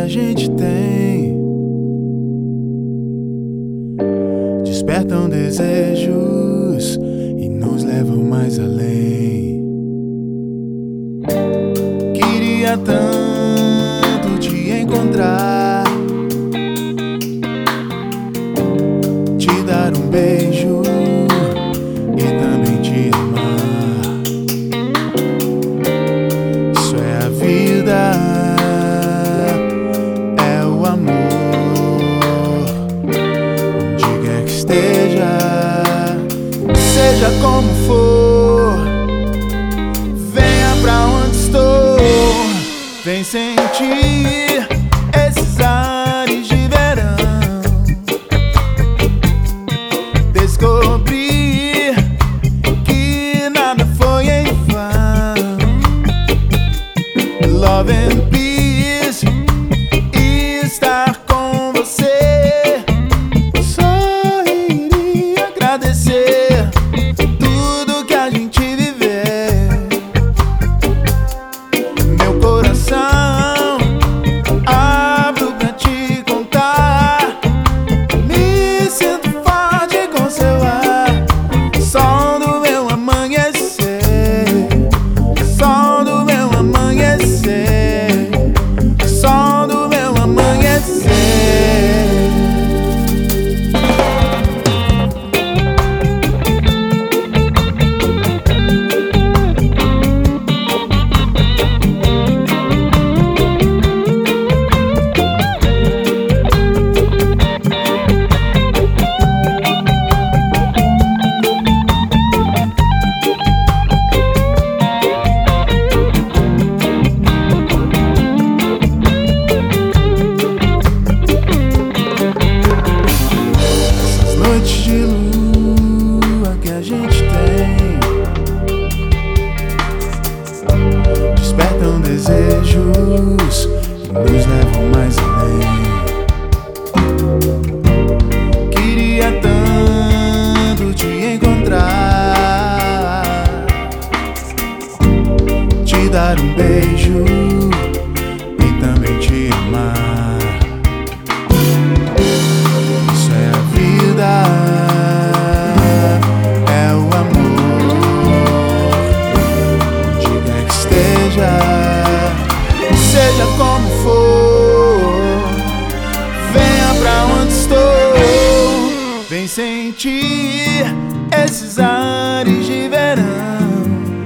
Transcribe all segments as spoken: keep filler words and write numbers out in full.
gente tem despertam desejos e nos levam mais além. Queria tanto te encontrar, te dar um beijo e também te amar. Isso é a vida, é o amor. Onde quer que esteja, seja como for, venha pra onde estou. Vem sentir esses ares de verão, descobrir que nada foi em vão. Love and peace, e estar com você. Só iria agradecer tudo que a gente viver. Meu coração abro pra te contar. Me sinto forte com seu ar. Sol do meu amanhecer, sol do meu amanhecer, sol do meu amanhecer. Noites de lua que a gente tem despertam desejos e nos levam mais além. Queria tanto te encontrar, te dar um beijo e também te amar. Isso é a vida, é o amor. Onde quer que esteja, seja como for, venha pra onde estou. Vem sentir esses ares de verão,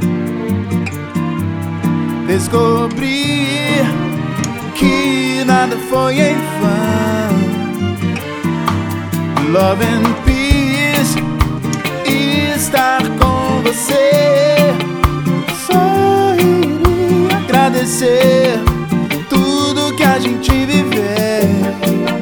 descobrir que nada foi em vão. Love and peace, e estar com você. Só iria agradecer tudo que a gente viver.